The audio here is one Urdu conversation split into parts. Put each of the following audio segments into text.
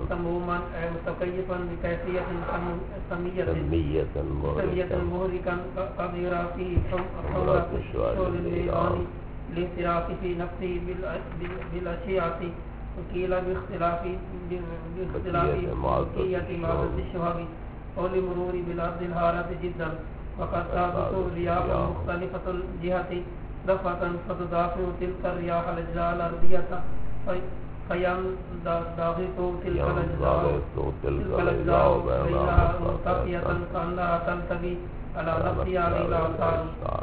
سموما متكيفا بكيفية سمية مهلكا قد يرى فيه ثورة الشعور النيراني لانصراف في نفسه بالأشعة وقيل باختلاف ملكية معبد الشهاب أو لمرور بلاد الهارة جدا وقد تهبط رياح مختلفة الجهة دفعة فتدافع تلك الرياح الأجزاء الأرضية فينضغط تلك الأجزاء بينها ملتقية كأنها تلتقي على نفسها بالآثار.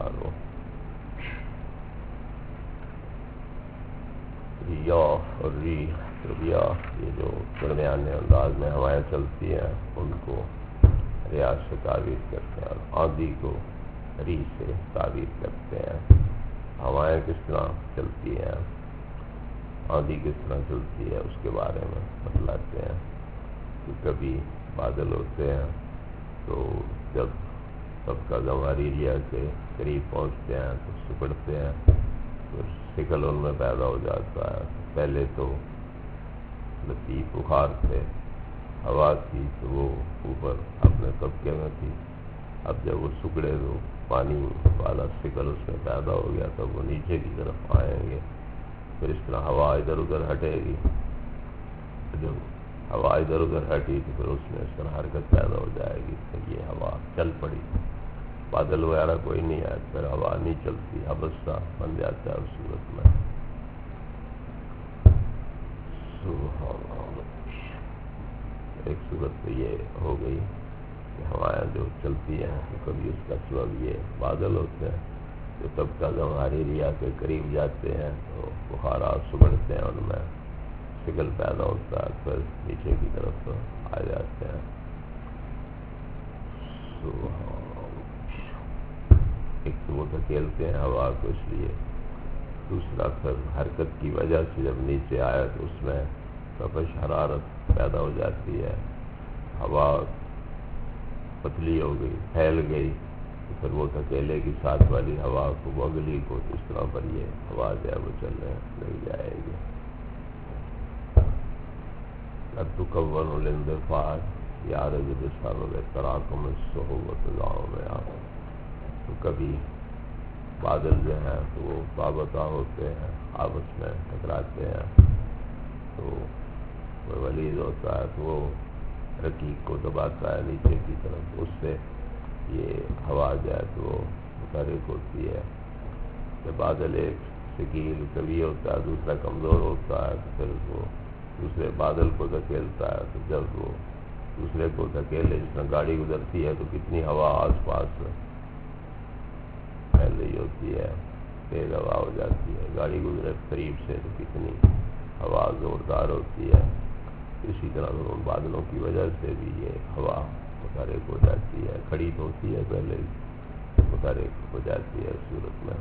ریاح اور ریاح یہ جو درمیانے انداز میں ہوائیں چلتی ہیں ان کو ریاح سے تعبیر کرتے ہیں اور آندھی کو ریح سے تعبیر کرتے ہیں. ہوائیں کس طرح چلتی ہیں، آندھی کس طرح چلتی ہے، اس کے بارے میں بتلاتے ہیں کہ کبھی بادل ہوتے ہیں تو جب سب کا گماری ریا کے قریب پہنچتے ہیں تو سکڑتے ہیں، پھر شکل ان میں پیدا ہو جاتا ہے. پہلے تو لطیف بخار تھے، ہوا تھی تو وہ اوپر اپنے طبقے میں تھی. اب جب وہ سکڑے تو پانی والا شکل اس میں پیدا ہو گیا تب وہ نیچے کی طرف آئیں گے. پھر اس طرح ہوا ادھر ادھر ہٹے گی. جب ہوا ادھر ادھر ہٹی تو پھر اس میں اس طرح حرکت پیدا ہو جائے گی. پھر یہ ہوا چل پڑی، بادل وغیرہ کوئی نہیں آیا، پھر ہوا نہیں چلتی، حبسہ بن جاتا ہے اس صورت میں. ایک صورت تو یہ ہو گئی کہ ہوائیں جو چلتی ہیں تو کبھی اس کا سبب یہ بادل ہوتے ہیں جو تب کا گمہاری ریا کے قریب جاتے ہیں تو بخارات سگڑتے ہیں، ان میں شکل پیدا ہوتا ہے، پھر نیچے کی طرف آ جاتے ہیں. ایک تو وہ دھکیلتے ہیں ہوا کو اس لیے، دوسرا پھر حرکت کی وجہ سے جب نیچے آیا تو اس میں تپش حرارت پیدا ہو جاتی ہے، ہوا پتلی ہو گئی، پھیل گئی، تو پھر وہ دھکیلے کی ساتھ والی ہوا کو اگلی کو تو اس طرح پر یہ ہوا جو ہے وہ چلنے لگ جائے گی. تکون الاندفاع یارج بسبب تراکم الصحبۃ گاؤں میں آپ تو کبھی بادل جو ہیں تو وہ رابطہ ہوتے ہیں، آپس میں ٹکراتے ہیں تو وہ ولیز ہوتا ہے تو وہ رقیق کو دباتا ہے نیچے کی طرف، اس سے یہ ہوا جو ہے تو وہ متحرک ہوتی ہے. جب بادل ایک ثقیل قوی ہوتا ہے، دوسرا کمزور ہوتا ہے تو پھر وہ دوسرے بادل کو دھکیلتا ہے. تو جب وہ دوسرے کو دھکیلے، جس میں گاڑی گزرتی ہے تو کتنی ہوا آس پاس پھیل رہی ہوتی ہے، تیز ہوا ہو جاتی ہے، گاڑی گزرے قریب سے تو کتنی ہوا زوردار ہوتی ہے. اسی طرح ان بادلوں کی وجہ سے بھی یہ ہوا متحرک ہو جاتی ہے، کھڑی تو ہوتی ہے پہلے متحرک ہو جاتی ہے اس صورت میں.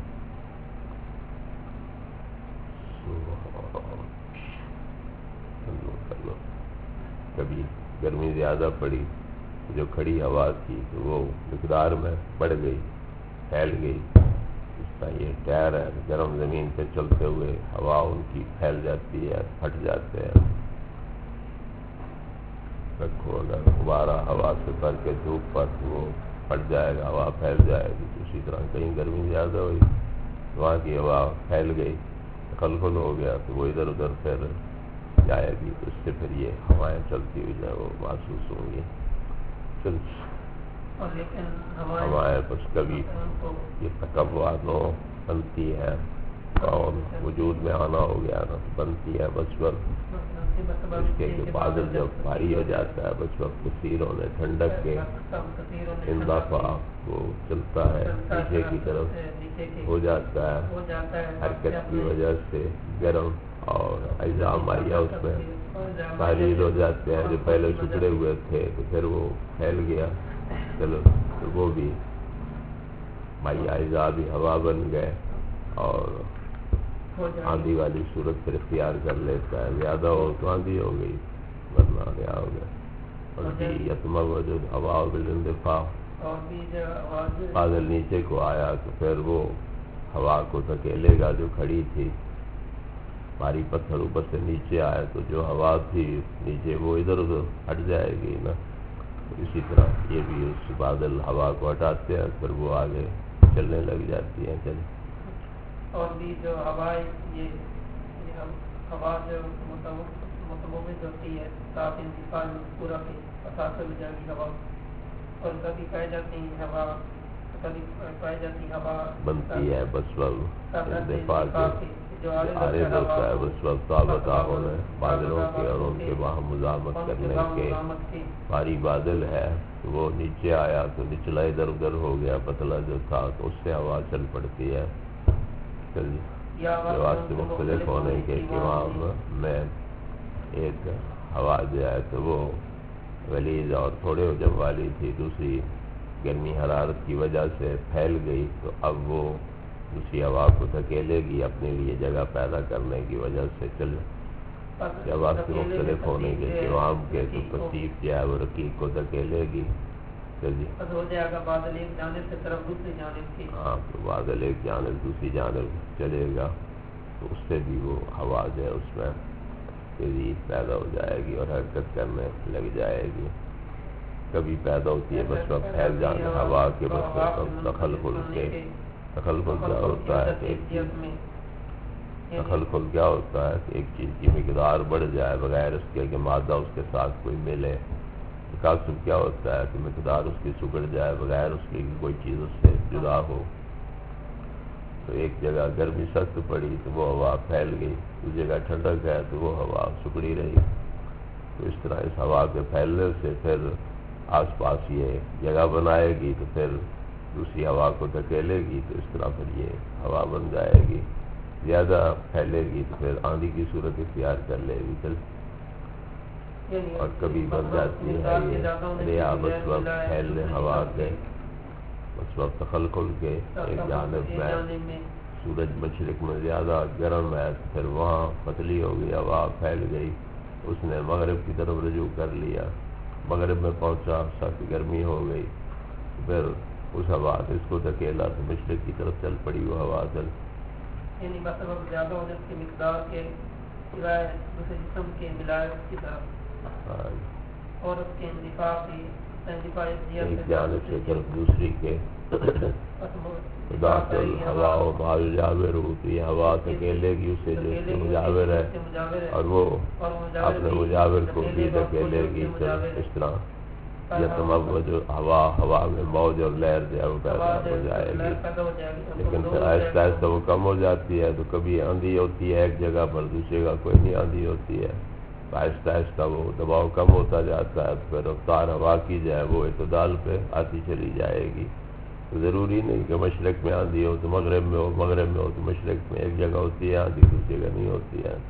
کبھی گرمی زیادہ پڑی، جو کھڑی ہوا تھی تو وہ مقدار میں بڑھ گئی، پھیل گئی. اس طرح یہ ٹائر ہے، گرم زمین پہ چلتے ہوئے ہوا ان کی پھیل جاتی ہے، پھٹ جاتے ہیں. رکھو اگر غبارہ ہوا سے بھر کے دھوپ پر وہ پھٹ جائے گا، ہوا پھیل جائے گی. اسی طرح کہیں گرمی زیادہ ہوئی، وہاں کی ہوا پھیل گئی، خلخل ہو گیا تو وہ ادھر ادھر پھر جائے گی. اس سے پھر یہ ہوائیں چلتی ہوئی جو ہے وہ محسوس ہوں گی. ہوائیں بس کبھی یہ تکوّات بنتی ہے اور وجود میں آنا ہو گیا نا بنتی ہے بس وقت اس کے کہ بادل جب بھاری ہو جاتا ہے بس وقت کثیر ہونے ٹھنڈک کے اندفاع وہ چلتا ہے نیچے کی طرف ہو جاتا ہے، حرکت کی وجہ سے گرم اور اجزاء مائعہ اس میں تحریر ہو جاتے ہیں. جو پہلے سکڑے ہوئے تھے تو پھر وہ پھیل گیا، چلو تو وہ بھی مائعہ اجزاء بھی ہوا بن گئے اور آندھی والی صورت پھر اختیار کر لیتا ہے. زیادہ ہو تو آندھی ہو گئی ورنہ کیا ہو گیا. اور یتمہ وجود ہوا بالاندفاع، بادل نیچے کو آیا تو پھر وہ ہوا کو دھکیلے گا جو کھڑی تھی بھاری پتھر اوپر سے نیچے آئے تو جو ہوا تھی نیچے وہ ادھر ادھر ہٹ جائے گی نا. اسی طرح یہ بھی اس بادل ہوا کو ہٹاتے ہیں پھر وہ آگے چلنے لگ جاتی ہیں. چل اور بھی جو ہوا یہ ہوا جو متموز ہوتی ہے صاف انتقال پورا کے اثاثہ ہو جائے گی ہوا. اور کبھی پائی جاتی ہوا کبھی پائی جاتی ہوا بنتی ہے بس وقت دفاع کے جو عارض ہوتا ہے بس وقت تابطہ ہونے بادلوں کے اور ان کے وہاں مزاحمت کرنے کے. بھاری بادل ہے تو وہ نیچے آیا تو نچلا ادھر ادھر ہو گیا پتلا جو تھا تو اس سے ہوا چل پڑتی ہے. واسطے مختلف ہونے کے قوام میں ایک ہوا جو ہے تو وہ غلیظ اور تھوڑے حجم والی تھی, دوسری گرمی حرارت کی وجہ سے پھیل گئی تو اب وہ دوسری ہوا کو دھکیلے گی اپنے لیے جگہ پیدا کرنے کی وجہ سے. چل واسطے مختلف ہونے کے قوام کے تو کثیف جو ہے وہ رقیق کو دھکیلے گی. جی ہو جائے گا بادل ایک جانب سے طرف دوسری جانب کی. ہاں تو بادل ایک جانب دوسری جانب چلے گا تو اس سے بھی وہ ہوا جو ہے اس میں تیزی پیدا ہو جائے گی اور حرکت کرنے لگ جائے گی. کبھی پیدا ہوتی ہے بس وقت پھیل جانا ہوا کے بس وقت تخلخل کے. تخلخل کیا ہوتا ہے کہ تخلخل کیا ہوتا ہے کہ ایک چیز کی مقدار بڑھ جائے بغیر اس کے کہ مادہ اس کے ساتھ کوئی ملے. تکاثر کیا ہوتا ہے کہ مقدار اس کی سکڑ جائے بغیر اس کی کوئی چیز اس سے جدا ہو. تو ایک جگہ گرمی سخت پڑی تو وہ ہوا پھیل گئی, دوسری جگہ ٹھنڈک ہے تو وہ ہوا سکڑی رہی. تو اس طرح اس ہوا کے پھیلنے سے پھر آس پاس یہ جگہ بنائے گی تو پھر دوسری ہوا کو دھکیلے گی تو اس طرح پھر یہ ہوا بن جائے گی. زیادہ پھیلے گی تو پھر آندھی کی صورت اختیار کر لے گی. چل اور کبھی بن جاتی ہے یہ ریا بس وقت پھیلنے ہوا کے بس وقت تخلخل کے ایک جانب میں سورج مشرق میں زیادہ گرم ہے پھر وہاں پتلی ہو گئی ہوا پھیل گئی, اس نے مغرب کی طرف رجوع کر لیا, مغرب میں پہنچا سخت گرمی ہو گئی پھر اس ہوا نے اس کو دھکیلا تو مشرق کی طرف چل پڑی وہ ہوا. چل یعنی بس وقت زیادہ ہونے کی مقدار کے سوائے دوسرے جسم کے ملائے کی طرف اور اس کے اندفاع کی ایک جانب سے طرف دوسری کے داخل ہوا و مجاور ہوتی ہے ہوا دھکیلے گی اسے جو اس کے مجاور ہے اور وہ اپنے مجاور کو بھی دھکیلے گی. اس طرح یہ تمام جو ہوا میں موج اور لہر جو ہے وہ پیدا ہو جائے گی. لیکن پھر آہستہ آہستہ وہ کم ہو جاتی ہے تو کبھی آندھی ہوتی ہے ایک جگہ پر دوسری جگہ کوئی نہیں آندھی ہوتی ہے. آہستہ آہستہ وہ دباؤ کم ہوتا جاتا ہے پھر رفتار ہوا کی جائے وہ اعتدال پہ آتی چلی جائے گی. تو ضروری نہیں کہ مشرق میں آندھی ہو تو مغرب میں ہو, مغرب میں ہو تو مشرق میں, ایک جگہ ہوتی ہے آندھی دوسری جگہ نہیں ہوتی ہے.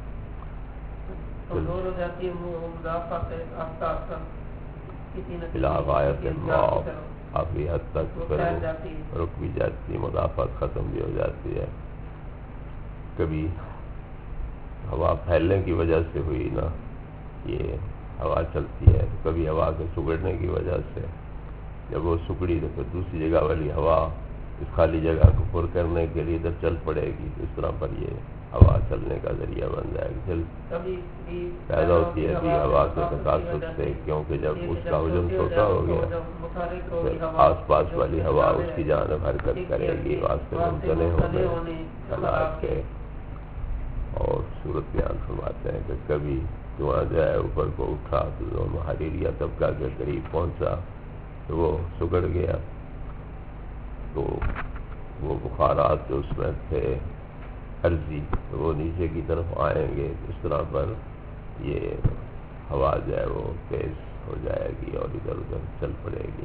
خلاف آیت معاف کافی حد تک پھر رک بھی جاتی ہے, مدافعت ختم بھی ہو جاتی ہے. کبھی ہوا پھیلنے کی وجہ سے ہوئی نا یہ ہوا چلتی ہے, کبھی ہوا کے سگڑنے کی وجہ سے جب وہ سکڑی تو پھر دوسری جگہ والی ہوا اس خالی جگہ کو پر کرنے کے لیے ادھر چل پڑے گی تو اس طرح پر یہ ہوا چلنے کا ذریعہ بن جائے گی. چل پیدا ہوتی ہے ابھی ہوا کے تقاصد سے کیونکہ جب اس کا حجم چھوٹا ہو گیا پھر آس پاس والی ہوا اس کی جانب حرکت کرے گی واسطے ممتنع ہونے حالات کے. اور صورت بیان فرماتے ہیں کہ کبھی دھواں جو ہے اوپر کو اٹھا تو دونوں حریریہ طبقہ کے قریب پہنچا تو وہ سگڑ گیا تو وہ بخارات جو اس میں تھے عرضی تو وہ نیچے کی طرف آئیں گے. اس طرح پر یہ ہوا جو ہے وہ تیز ہو جائے گی اور ادھر ادھر چل پڑے گی.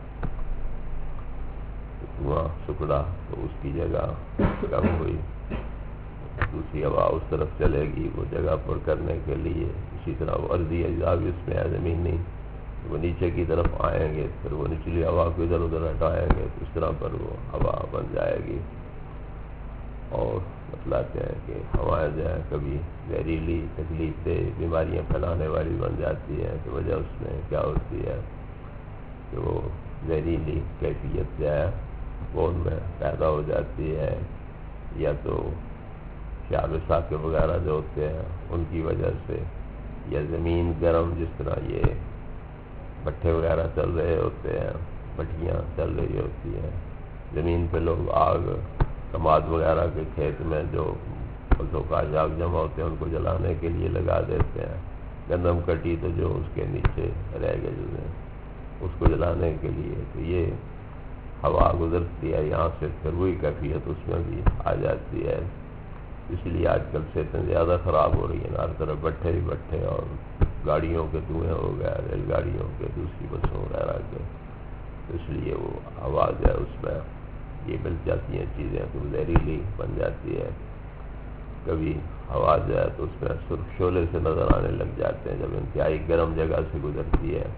دھواں سکڑا تو اس کی جگہ کم ہوئی, دوسری ہوا اس طرف چلے گی وہ جگہ پر کرنے کے لیے. اسی طرح وہ عرضی اجزا بھی اس میں ہے زمینی وہ نیچے کی طرف آئیں گے پھر وہ نچلی ہوا کو ادھر ادھر ہٹائیں گے تو اس طرح پر وہ ہوا بن جائے گی. اور بتلاتے ہیں کہ ہوائیں جو ہے کبھی زہریلی تکلیف دہ بیماریاں پھیلانے والی بن جاتی ہیں تو وجہ اس میں کیا ہوتی ہے کہ وہ زہریلی کیفیت جو ہے وہ ان میں پیدا ہو جاتی ہے, یا تو شہاب ثاقب وغیرہ جو ہوتے ہیں ان کی وجہ سے، یا زمین گرم جس طرح یہ بٹھے وغیرہ چل رہے ہوتے ہیں، بٹھیاں چل رہی ہوتی ہیں زمین پہ، لوگ آگ کماد وغیرہ کے کھیت میں جو پسوں کا آگ جمع ہوتے ہیں ان کو جلانے کے لیے لگا دیتے ہیں، گندم کٹی تو جو اس کے نیچے رہ گئے جو اس کو جلانے کے لیے، تو یہ ہوا گزرتی ہے یہاں سے، پھر وہی کیفیت اس میں بھی آ جاتی ہے. اس لیے آج کل صحتیں زیادہ خراب ہو رہی ہیں، ہر طرف بٹھے ہی بٹھے، اور گاڑیوں کے دھوئیں ہو گئے، ریل گاڑیوں کے، دوسری بسوں وغیرہ کے، اس لیے وہ آواز ہے اس میں یہ مل جاتی ہیں چیزیں تو زہریلی بن جاتی ہے. کبھی ہوا جائے تو اس میں سرخ شعلے سے نظر آنے لگ جاتے ہیں جب انتہائی گرم جگہ سے گزرتی ہے.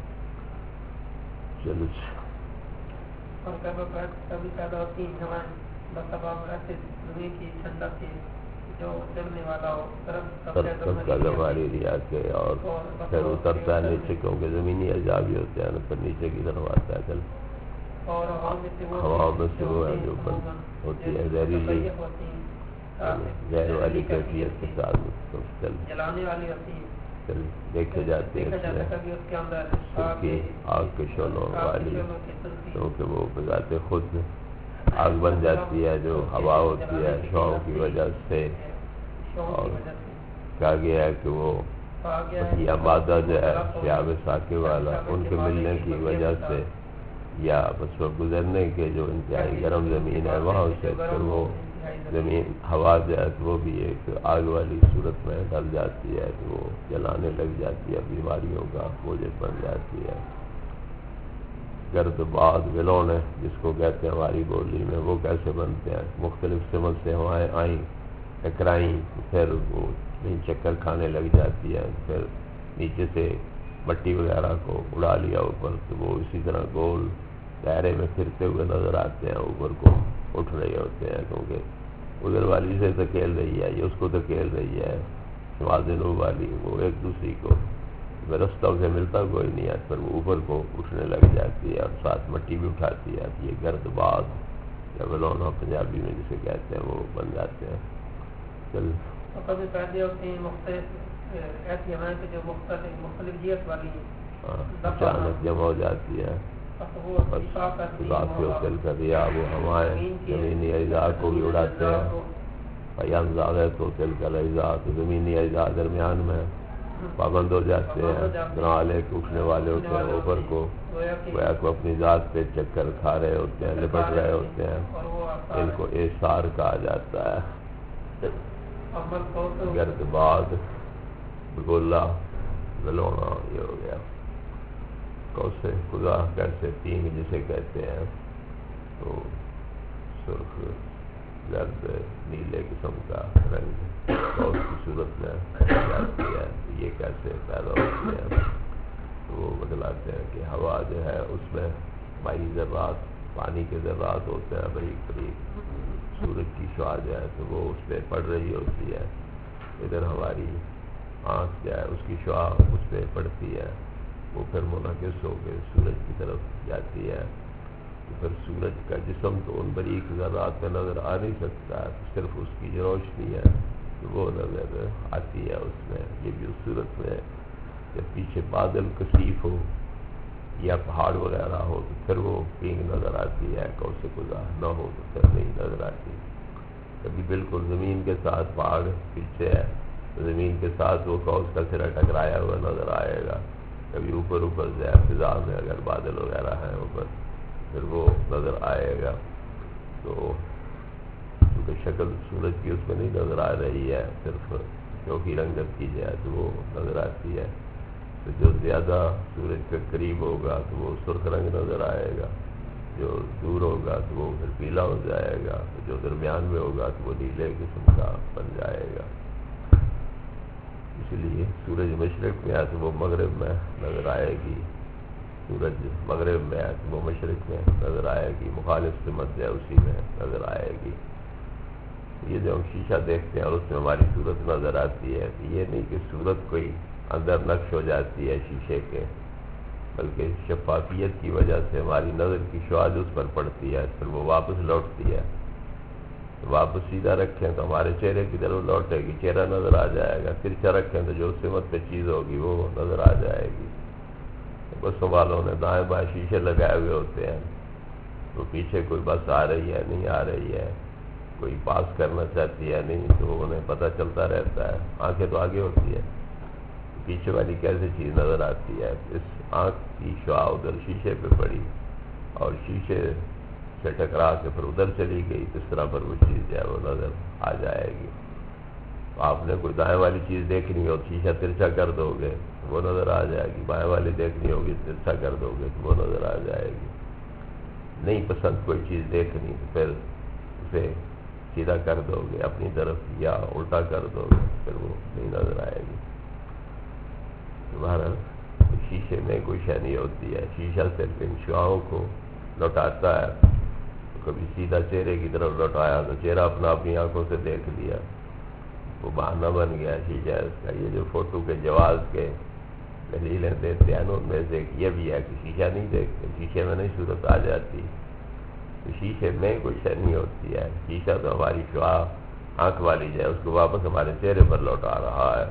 چلو اور کبھی پیدا ہوتی ہیں ہوائیں بسبب ایسے دھوئیں کی ٹھنڈک کی جو چلنے والا ہو سب کا ہماری ریا کے، اور پھر اترتا ہے نیچے کیونکہ زمینی اجزاء بھی ہوتے ہیں، پھر نیچے کی طرف آتا ہے. چل اور ہوا میں سے وہ ہے جو ہوتی ہے زہریلی زہر والی کیفیت کے ساتھ چل جلانے والی ہوتی ہے. چل دیکھے جاتے ہیں اس کی آگ کے شعلوں والی، کیونکہ وہ بذات خود آگ بن جاتی ہے جو ہوا ہوتی ہے شعاؤں کی وجہ سے. اور کہا گیا ہے کہ وہ یا مادہ جو ہے شہاب ثاقب والا ان کے ملنے کی وجہ سے، یا بس وہ گزرنے کے جو انتہائی گرم زمین ہے وہاں سے پھر وہ زمین ہوا جو ہے وہ بھی ایک آگ والی صورت میں ڈل جاتی ہے، تو وہ جلانے لگ جاتی ہے، بیماریوں کا موجب بن جاتی ہے. گرد باد ولونے جس کو کہتے ہیں ہماری بولی میں، وہ کیسے بنتے ہیں؟ مختلف سمت سے ہوائیں آئیں ٹکرائیں، پھر وہ چکر کھانے لگ جاتی ہے، پھر نیچے سے مٹی وغیرہ کو اڑا لیا اوپر، تو وہ اسی طرح گول دائرے میں پھرتے ہوئے نظر آتے ہیں، اوپر کو اٹھ رہے ہوتے ہیں، کیونکہ ادھر والی سے دھکیل رہی ہے، یہ اس کو دھکیل رہی ہے، شمال جنوب والی، وہ ایک دوسری کو رستہ سے ملتا کوئی نہیں ہے، پھر وہ اوپر کو اٹھنے لگ جاتی ہے اور ساتھ مٹی بھی اٹھاتی ہے. یہ گرد باد یا ولونا پنجابی میں جسے کہتے ہیں وہ بن جاتے ہیں. چل کبھی پیدا ہوتی ہیں مختلف ایسی ہوائیں کہ جو مختلف جیت والی اچانک جمع ہو جاتی ہے، اضافی چل کر دیا وہ ہوائیں زمینی اجزاء کو بھی اڑاتے ہیں. پیام زیادہ تو چل کر اجزاء تو زمینی اجزاء درمیان میں پابند ہو جاتے ہیں، بنا لے کے اٹھنے والے ہوتے ہیں اوپر کو، گویا کو اپنی ذات پہ چکر کھا رہے ہوتے ہیں، لپٹ رہے ہوتے ہیں. ان کو ایثار کہا جاتا ہے. گرد باد بگولا ولونا یہ ہو گیا. کوسے خدا کیسے تین جسے کہتے ہیں، تو سرخ زرد نیلے قسم کا رنگ بہت کی صورت میں جاتی ہے. یہ کیسے پیدا ہوتی ہے؟ تو وہ بتلاتے ہیں کہ ہوا جو ہے اس میں مائی ذرات، پانی کے ذرات ہوتے ہیں باریک باریک، سورج کی شعاع جو ہے تو وہ اس پہ پڑ رہی ہوتی ہے. ادھر ہماری آنکھ کیا ہے اس کی شعاع اس پہ پڑتی ہے، وہ پھر منعکس ہو کے سورج کی طرف جاتی ہے. تو پھر سورج کا جسم تو ان باریک ذرات پہ نظر آ نہیں سکتا ہے، صرف اس کی جو روشنی ہے تو وہ نظر آتی ہے اس میں. یہ بھی اس صورت میں جب پیچھے بادل کثیف ہو یا پہاڑ وغیرہ ہو تو پھر وہ پینگ نظر آتی ہے، کوسے خدا نہ ہو تو پھر نہیں نظر آتی. کبھی بالکل زمین کے ساتھ پہاڑ پیچھے ہے تو زمین کے ساتھ وہ کوس کا سرا ٹکرایا ہوا نظر آئے گا. کبھی اوپر سے فضا میں اگر بادل وغیرہ ہیں اوپر پھر وہ نظر آئے گا. تو کیونکہ شکل سورج کی اس میں نہیں نظر آ رہی ہے، صرف چوکی رنگت کی جائے تو وہ نظر آتی ہے. تو جو زیادہ سورج کے قریب ہوگا تو وہ سرخ رنگ نظر آئے گا، جو دور ہوگا تو وہ پھر پیلا ہو جائے گا، جو درمیان میں ہوگا تو وہ نیلے قسم کا بن جائے گا. اس لیے سورج مشرق میں ہے تو وہ مغرب میں نظر آئے گی، سورج مغرب میں ہے تو وہ مشرق میں نظر آئے گی، مخالف سمت ہے اسی میں نظر آئے گی. یہ جو ہم شیشہ دیکھتے ہیں اور اس میں ہماری صورت نظر آتی ہے، تو یہ نہیں کہ صورت کوئی اندر نقش ہو جاتی ہے شیشے کے، بلکہ شفافیت کی وجہ سے ہماری نظر کی شعاع اس پر پڑتی ہے، پھر وہ واپس لوٹتی ہے. واپس سیدھا رکھیں تو ہمارے چہرے کی طرف لوٹے گی، چہرہ نظر آ جائے گا. ترچھا رکھیں تو جو سمت پہ چیز ہوگی وہ نظر آ جائے گی. بسوں والوں نے دائیں بائیں شیشے لگائے ہوئے ہوتے ہیں، تو پیچھے کوئی بس آ رہی ہے نہیں آ رہی ہے، کوئی پاس کرنا چاہتی ہے نہیں، تو انہیں پتہ چلتا رہتا ہے. آنکھیں تو آگے ہوتی ہے، پیچھے والی کیسے چیز نظر آتی ہے. اس آنکھ کی شعاع ادھر شیشے پہ پڑی اور شیشے سے ٹکرا کے پھر ادھر چلی گئی، اس طرح پر وہ چیز جو ہے وہ نظر آ جائے گی. تو آپ نے کوئی دائیں والی چیز دیکھنی ہو، شیشہ ترچھا کر دو گے وہ نظر آ جائے گی. بائیں والی دیکھنی ہوگی، ترچھا کر دو گے تو وہ نظر آ جائے گی. نہیں پسند کوئی چیز دیکھنی تو پھر اسے سیدھا کر دو گے اپنی طرف یا الٹا کر دو گے، پھر وہ نہیں نظر آئے گی. تمہارا شیشے میں کوئی شے نہیں ہوتی ہے، شیشہ صرف ان شعاؤں کو لوٹاتا ہے. تو کبھی سیدھا چہرے کی طرف لوٹایا تو چہرہ اپنا اپنی آنکھوں سے دیکھ لیا، وہ بہانہ بن گیا شیشہ اس کا. یہ جو فوٹو کے جواز کے دلیلیں دیتے ہیں ان میں سے ایک یہ بھی ہے کہ شیشہ نہیں دیکھتے، شیشے میں نہیں صورت آ جاتی. تو شیشے میں کوئی شے نہیں ہوتی ہے. شیشہ تو ہماری شعاع آنکھ والی جو ہے اس کو واپس ہمارے چہرے پر لوٹا رہا ہے.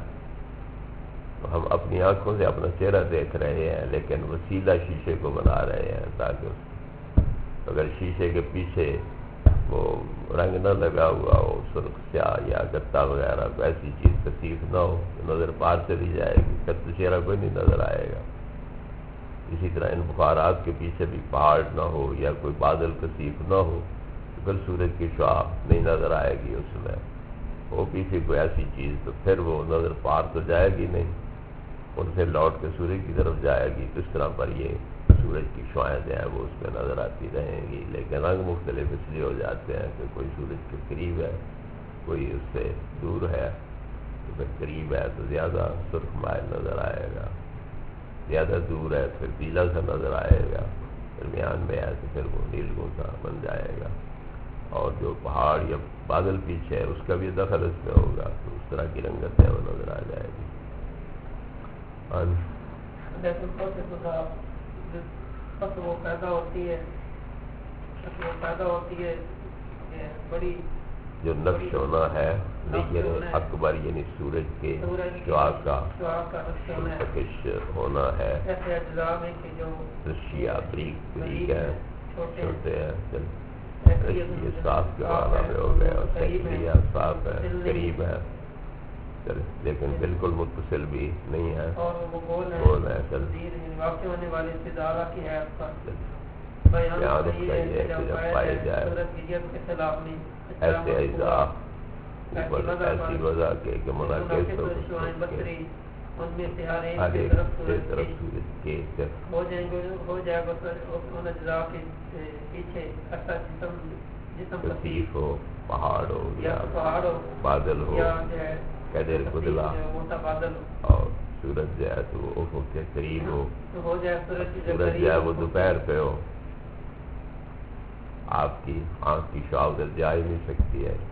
تو ہم اپنی آنکھوں سے اپنا چہرہ دیکھ رہے ہیں، لیکن وہ سیدھا شیشے کو بنا رہے ہیں تاکہ اگر شیشے کے پیچھے وہ رنگ نہ لگا ہوا ہو، سرخ سیاہ یا گتا وغیرہ کوئی ایسی چیز کثیف نہ ہو تو نظر پار چلی جائے گی، پھر تو چہرہ کوئی نہیں نظر آئے گا. اسی طرح ان بخارات کے پیچھے بھی پہاڑ نہ ہو یا کوئی بادل کثیف نہ ہو تو پھر سورج کی شعاع نہیں نظر آئے گی اس میں. وہ پیچھے کوئی ایسی چیز تو پھر وہ نظر پار تو جائے گی نہیں، ان سے لوٹ کے سورج کی طرف جائے گی. تو اس طرح پر یہ سورج کی شعائیں جو ہیں وہ اس میں نظر آتی رہیں گی، لیکن رنگ مختلف اس لیے ہو جاتے ہیں کہ کوئی سورج کے قریب ہے، کوئی اس سے دور ہے. تو پھر قریب ہے تو زیادہ سرخ مائل نظر آئے گا، زیادہ دور ہے پھر پیلا سا نظر آئے گا، درمیان میں ہے تو پھر وہ نیلگوں سا بن جائے گا. اور جو پہاڑ یا بادل پیچھے ہے اس کا بھی دخل اس میں ہوگا تو اس طرح کی رنگت ہے وہ نظر آ جائے گی. وہ پیدا ہوتی ہے بڑی جو نقش ہونا ہے لیکن اکبر یعنی سورج کے شعاع کا منتقش ہونا ہے. ایسے اجزاء میں کہ جو رشیا بریک ہے، چھوٹے ہیں. یہ صاف کے معنی میں ہو گیا اور سیکلیا صاف ہے، قریب ہے لیکن بالکل متصل بھی نہیں ہے، گول ہے. واقع ہونے والے استدارہ کی ہے بیان اس کا یہ ہے کہ جب پائے جائے ایسے اجزاء اوپر ایسی وضع کے کہ منعکس ہو ان میں سے ہر ایک آگے طرف سورج کے ہو جائے گا ان اجزاء کے پیچھے ایسا جسم کثیف ہو، پہاڑ ہو یا پہاڑ ہو، بادل ہو، یا جو ہے قدر بدلا، موٹا بادل اور سورج جو ہے تو وہ افق کے قریب ہو. ہو جائے سورج جو ہے وہ دوپہر پہ ہو، آپ کی آنکھ کی شعاع ادھر جا ہی نہیں سکتی ہے.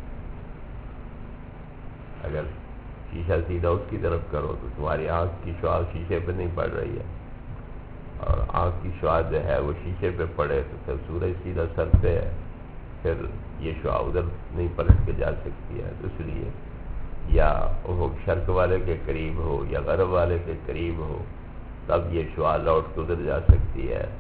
اگر شیشہ سیدھا اس کی طرف کرو تو تمہاری آنکھ کی شعاع شیشے پہ نہیں پڑ رہی ہے، اور آنکھ کی شعاع جو ہے وہ شیشے پہ پڑے تو پھر سورج سیدھا سر پہ ہے، پھر یہ شعاع ادھر نہیں پلٹ کے جا سکتی ہے. تو اس لیے یا وہ شرق والے کے قریب ہو یا غرب والے کے قریب ہو تب یہ شعاع لوٹ کے ادھر جا سکتی ہے.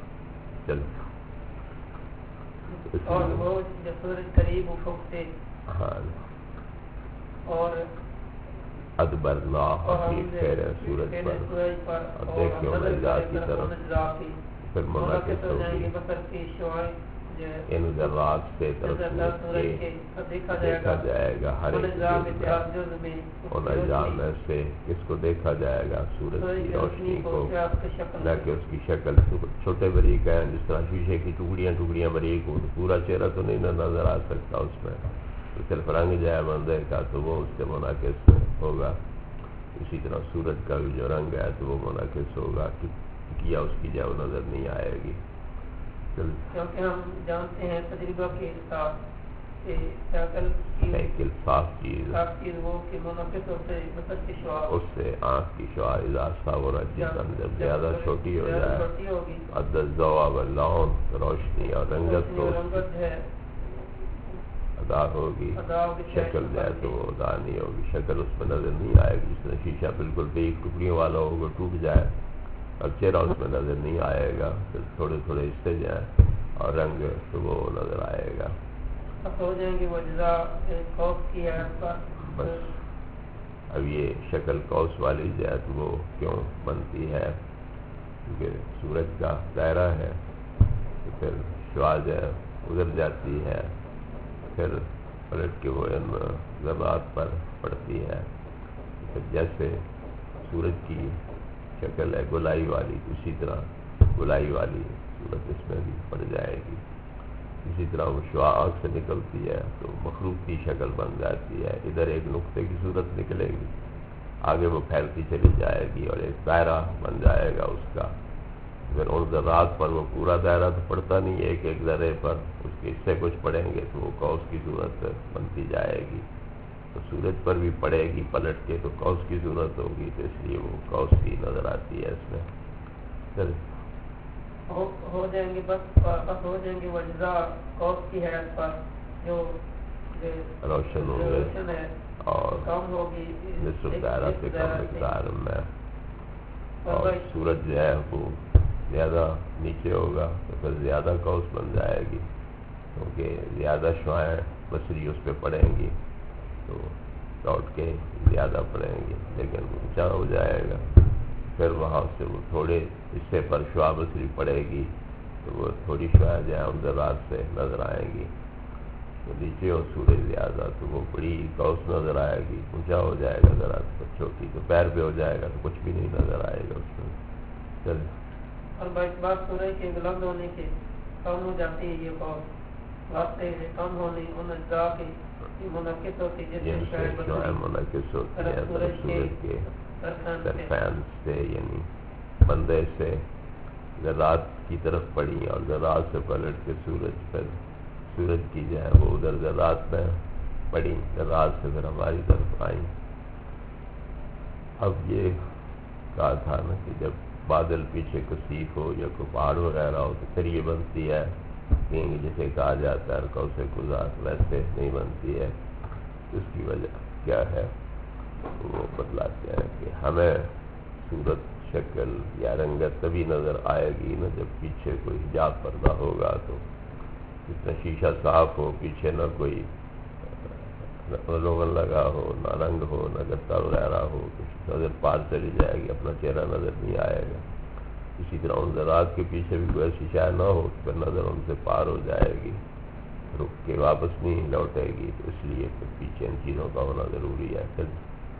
اور وہ جب سورج قریب افق سے ہاں اور ادبر اللہ حقیق خیر ہے سورج پر اور دیکھیں ان اجزاء کی طرف پھر منعکس ہوگی ان ذرات سے طرف سورج کے دیکھا جائے گا. ہر ایک ان اجزاء میں سے کس کو دیکھا جائے گا؟ سورج کی روشنی کو، نہ کہ اس کی شکل. چھوٹے باریک ہیں جس طرح شیشے کی ٹکڑیاں باریک ہوں تو پورا چہرہ تو نہیں نظر آ سکتا اس میں، تو صرف رنگ جو ہے بندے کا تو وہ اس سے منعکس ہوگا. اسی طرح سورج کا بھی جو رنگ ہے تو وہ منعکس ہوگا، کیا اس کی جو نظر نہیں آئے گی. کیونکہ ہم جانتے ہیں تجربہ کے ساتھ کہ سائیکل صاف چیز وہ کہ منعکس ہوتے مطلب کی شعاع اس سے آنکھ کی شعاع اضافہ ہونا جسم جب زیادہ چھوٹی ہو جائے عدد ضوء واللون روشنی اور رنگت تو ادا ہوگی، شکل جو ہے تو وہ ادا نہیں ہوگی، شکل اس میں نظر نہیں آئے گی. جس طرح شیشہ بالکل بیک ٹکڑیوں والا ہوگا ٹوٹ جائے اور چہرہ اس میں نظر نہیں آئے گا، پھر تھوڑے تھوڑے حصے جائیں اور رنگ تو وہ نظر آئے گا. ہو جائیں گے وہ اجزاء خوف کی ہے بس اب یہ شکل قوس والی جو ہے تو وہ کیوں بنتی ہے؟ کیونکہ سورج کا دائرہ ہے تو پھر شعاع جو ہے ادھر جاتی ہے، پھر پلٹ کے وہ ان ذرات پر پڑتی ہے. پھر جیسے سورج کی شکل ہے گولائی والی، اسی طرح گولائی والی صورت اس میں بھی پڑ جائے گی. اسی طرح وہ شعاع آنکھ سے نکلتی ہے تو مخلوق کی شکل بن جاتی ہے، ادھر ایک نقطے کی صورت نکلے گی، آگے وہ پھیلتی چلی جائے گی اور ایک دائرہ بن جائے گا اس کا. پھر ان ذرات پر وہ پورا دائرہ تو پڑتا نہیں، ایک ایک ذرے پر اس کے حصے کچھ پڑیں گے تو وہ قوس کی صورت بنتی جائے گی. تو سورج پر بھی پڑے گی پلٹ کے تو قوس کی صورت ہوگی، تو اس لیے وہ قوس کی نظر آتی ہے اس میں. چل ہو جائیں گے بس ہو جائیں گے وہ اجزاء قوس کی حیث پر جو روشن ہوں گے ہے اور کم ہوگی نصف دائرہ سے کم مقدار میں، اور سورج جو ہے وہ زیادہ نیچے ہوگا تو پھر زیادہ قوس بن جائے گی، کیونکہ زیادہ شعاعیں بصری اس پہ پڑیں گی تو لوٹ کے زیادہ پڑیں گی، لیکن اونچا ہو جائے گا. پھر وہاں سے وہ تھوڑے حصے پر شعاع بصری پڑے گی تو وہ تھوڑی شعاع جو ہے ان ذرات سے نظر آئیں گی. تو نیچے ہو سورج زیادہ تو وہ بڑی قوس نظر آئے گی، اونچا ہو جائے گا ذرا چھوٹی تو پیر پہ ہو جائے گا تو کچھ بھی نہیں نظر آئے گا اس میں. چل اور بات سورج کے بلند ہونے کے کم ہو جاتی ہے یہ قوس واسطے کم ہونے ان اجزاء کی منعکس ہوتی ہے جس سے شعاع منعکس ہوتی ہے سورج کے طرفین سے، یعنی بندے سے ذرات کی طرف پڑی اور ذرات سے پلٹ کے سورج پر، سورج کی جو ہے وہ ادھر ذرات میں پڑی، ذرات سے پھر ہماری طرف آئیں. اب یہ کہا تھا نا کہ جب بادل پیچھے کثیف ہو یا کوئی پہاڑ وغیرہ ہو تو پھر یہ بنتی ہے کہیں جسے کہا جاتا ہے قوس قزح، ویسے نہیں بنتی ہے. اس کی وجہ کیا ہے وہ بتلاتے ہیں کہ ہمیں صورت شکل یا رنگت تبھی نظر آئے گی نا جب پیچھے کوئی حجاب پردہ ہوگا. تو جتنا شیشہ صاف ہو، پیچھے نہ کوئی روغن لگا ہو، نہ رنگ ہو، نہ گتا وغیرہ ہو، تو نظر پار چلی جائے گی، اپنا چہرہ نظر نہیں آئے گا. اسی طرح ان ذرات کے پیچھے بھی کوئی ایسی شے نہ ہو تو پھر نظر ان سے پار ہو جائے گی، رک کے واپس نہیں لوٹے گی. تو اس لیے پھر پیچھے ان چیزوں کا ہونا ضروری ہے. پھر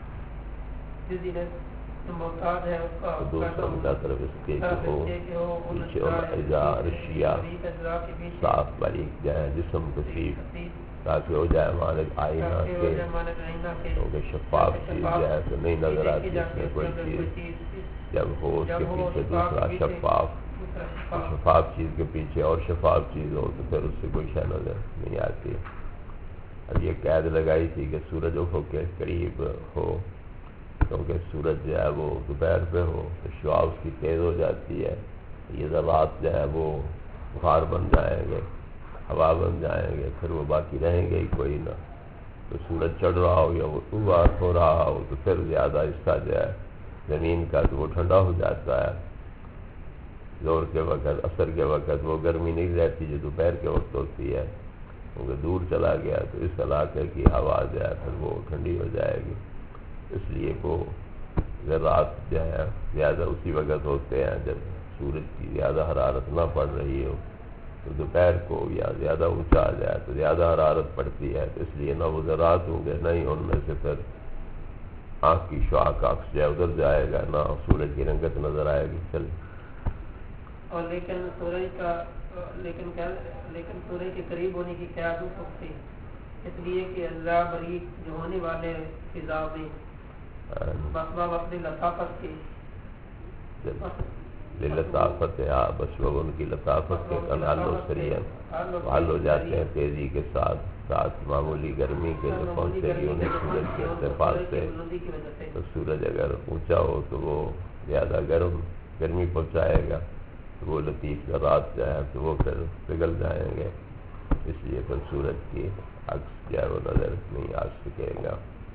دوسرا کا طرف اس کے جو ہو پیچھے اجزاء اشیاء صاف باریک جائے، جسم کثیف تاکہ ہو جائے ہمارے آئینہ کے، کیونکہ شفاف چیز جائے تو نہیں نظر آتی اس میں کوئی چیز، جب ہو اس کے پیچھے دوسرا شفاف چیز کے پیچھے اور شفاف چیز ہو تو پھر اس سے کوئی شے نظر نہیں آتی. اب یہ قید لگائی تھی کہ سورج افق کے قریب ہو، کیونکہ سورج جو ہے وہ دوپہر پہ ہو تو شعاع اس کی تیز ہو جاتی ہے، یہ ذرات جو ہے وہ بخار بن جائیں گے، ہوا بن جائیں گے، پھر وہ باقی رہیں گے ہی کوئی نہ. تو سورج چڑھ رہا ہو یا وہ طوفان ہو رہا ہو تو پھر زیادہ حصہ جو ہے زمین کا تو وہ ٹھنڈا ہو جاتا ہے. زور کے وقت، عصر کے وقت وہ گرمی نہیں رہتی جو دوپہر کے وقت ہوتی ہے، کیونکہ دور چلا گیا تو اس علاقے کی ہوا جو ہے پھر وہ ٹھنڈی ہو جائے گی. اس لیے وہ ذرات جو ہے زیادہ اسی وقت ہوتے ہیں جب سورج کی زیادہ حرارت نہ پڑ رہی ہو. تو دوپہر کو یا زیادہ اونچا آ جائے تو زیادہ حرارت پڑتی ہے، تو اس لیے نہ وہ ذرات ہوں گے، نہ ہی ان میں سے پھر آنکھ کی شعاع کا عکس جو ہے ادھر جائے گا، نہ سورج کی رنگت نظر آئے گی. چل اور لیکن سورج کے قریب ہونے کی کیا سکتی، اس لیے کہ اجزاء باریک جو ہونے والے فضا میں بسباب اپنی لطافت کی لطافت ہے، بس وہ ان کی لطافت کے حل و سریعت حل ہو جاتے ہیں تیزی کے ساتھ معمولی گرمی کے جو پہنچے گی انہیں سورج کے ارتفاع سے. تو سورج اگر اونچا ہو تو وہ زیادہ گرمی پہنچائے گا، تو وہ لطیف ذرات جو ہے تو وہ پھر پگھل جائیں گے. اس لیے پھر سورج کی عکس جو ہے وہ نظر نہیں آ سکے گا.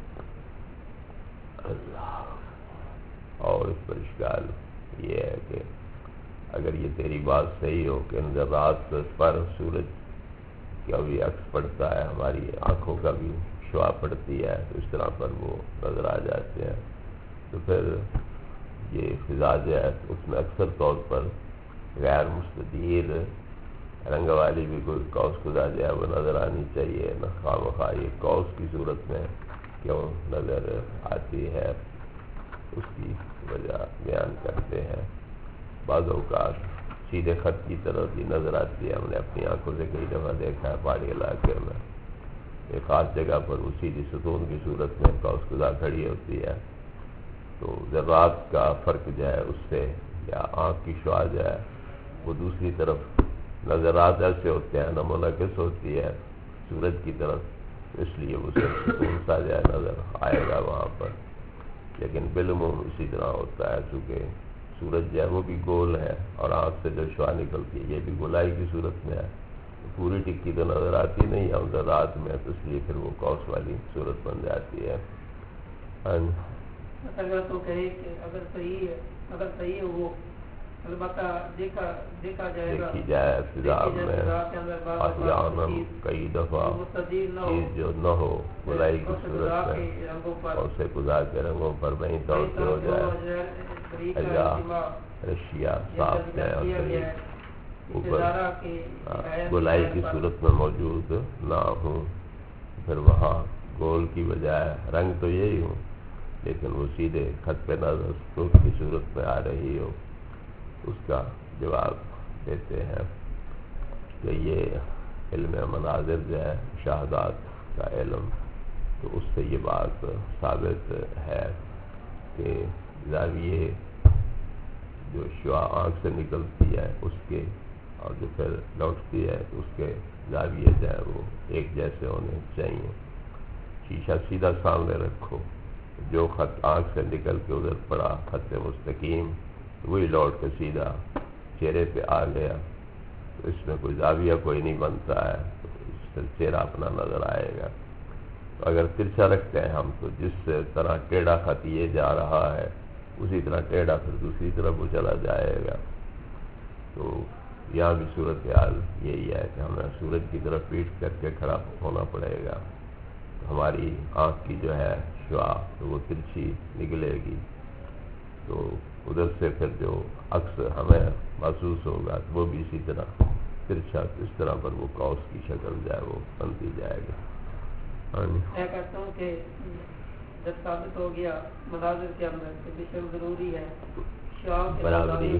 اللہ. اور اس پر اشکال یہ ہے کہ اگر یہ تیری بات صحیح ہو کہ رات پر سورج کا بھی عکس پڑتا ہے، ہماری آنکھوں کا بھی شعاع پڑتی ہے، تو اس طرح پر وہ نظر آ جاتے ہیں، تو پھر یہ فضا جو ہے اس میں اکثر طور پر غیر مستدیر رنگ والی بھی کوئی قوس قزح جو ہے وہ نظر آنی چاہیے. نہ خواہ مخواہ یہ قوس کی صورت میں کیوں نظر آتی ہے، اس کی وجہ بیان کرتے ہیں. بعض اوقات سیدھے خط کی طرف بھی نظر آتی ہے. ہم نے اپنی آنکھوں سے کئی دفعہ دیکھا ہے پہاڑی علاقے میں ایک خاص جگہ پر وہ سیدھی ستون کی صورت میں قوس قزح کھڑی ہوتی ہے، تو ذرات کا فرق جو ہے اس سے یا آنکھ کی شعاع جو ہے وہ دوسری طرف نظرات ایسے ہوتے ہیں، نہ منعکس ہوتی ہے سورج کی طرف، اس لیے وہ ستون سا جو ہے نظر آئے گا وہاں پر. لیکن بالعموم اسی طرح ہوتا ہے، چونکہ سورج جو ہے وہ بھی گول ہے اور آنکھ سے جو شعاع نکلتی ہے یہ بھی گولائی کی صورت میں ہے، پوری ٹکی تو نظر آتی نہیں ہے ذرات میں، تو اس لیے پھر وہ قوس والی صورت بن جاتی ہے. اگر تو کہے کہ اگر صحیح ہے وہ البتہ دیکھا جائے گا، دیکھی جائے فضا میں احیانا کئی دفعہ چیز جو نہ ہو گولائی کی صورت میں قوس قزح کے رنگوں پر وہیں طور پہ ہو جائے، اجزا رشیا صاف جائے اور اوپر گولائی کی صورت میں موجود نہ ہوں، پھر وہاں گول کی بجائے رنگ تو یہی ہوں لیکن وہ سیدھے خط پہ نظر خط کی صورت میں آ رہی ہو. اس کا جواب دیتے ہیں کہ یہ علم مناظر جو ہے مشاہدات کا علم، تو اس سے یہ بات ثابت ہے کہ زاویے جو شعاع آنکھ سے نکلتی ہے اس کے اور جو پھر لوٹتی ہے اس کے زاویے جو ہے وہ ایک جیسے ہونے چاہیے. شیشہ سیدھا سامنے رکھو، جو خط آنکھ سے نکل کے ادھر پڑا خط مستقیم وہی لوٹ کے سیدھا چہرے پہ آ گیا، تو اس میں کوئی زاویہ کوئی نہیں بنتا ہے، تو اس سے چہرہ اپنا نظر آئے گا. تو اگر ترچھا رکھتے ہیں ہم تو جس طرح ٹیڑھا خط یہ جا رہا ہے اسی طرح ٹیڑھا پھر دوسری طرف وہ چلا جائے گا. تو یہاں بھی صورتحال یہی ہے کہ ہمیں سورج کی طرف پیٹ کر کے کھڑا ہونا پڑے گا، تو ہماری آنکھ کی جو ہے شعاع تو وہ ترچھی نکلے گی، تو ادھر سے پھر جو عکس ہمیں محسوس ہوگا وہ بھی اسی طرح ترچھا، اس طرح پر وہ قوس کی شکل جو ہے وہ بنتی جائے گا. میں کہتا ہوں کہ جب ثابت ہو گیا مناظر کے اندر کہ بشر ضروری ہے برابری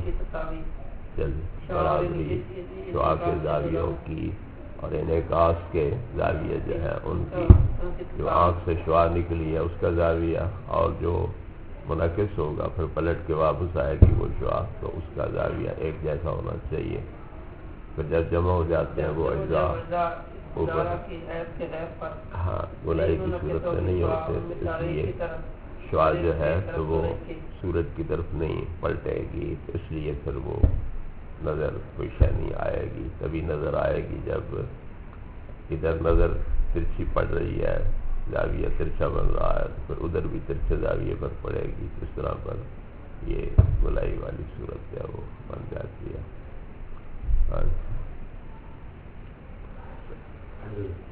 شعاع کے زاویوں کی اور انعکاس کے زاویے جو ہے ان کی، جو آنکھ سے شعاع نکلی ہے اس کا زاویہ اور جو منعکس ہوگا پھر پلٹ کے واپس آئے گی وہ شعاع، تو اس کا زاویہ ایک جیسا ہونا چاہیے. پھر جب جمع ہو جاتے ہیں وہ اجزاء اوپر ہاں گولائی کی صورت میں نہیں ہوتے، اس لیے شعاع جو ہے تو وہ سورج کی طرف نہیں پلٹے گی، اس لیے پھر وہ نظر کوئی شے نہیں آئے گی. تبھی نظر آئے گی جب ادھر نظر ترچھی پڑ رہی ہے، زاویہ ترچھا بن رہا ہے، پھر ادھر بھی ترچھے زاویے پر پڑے گی، اس طرح پر یہ گولائی والی صورت ہے وہ بن جاتی ہے.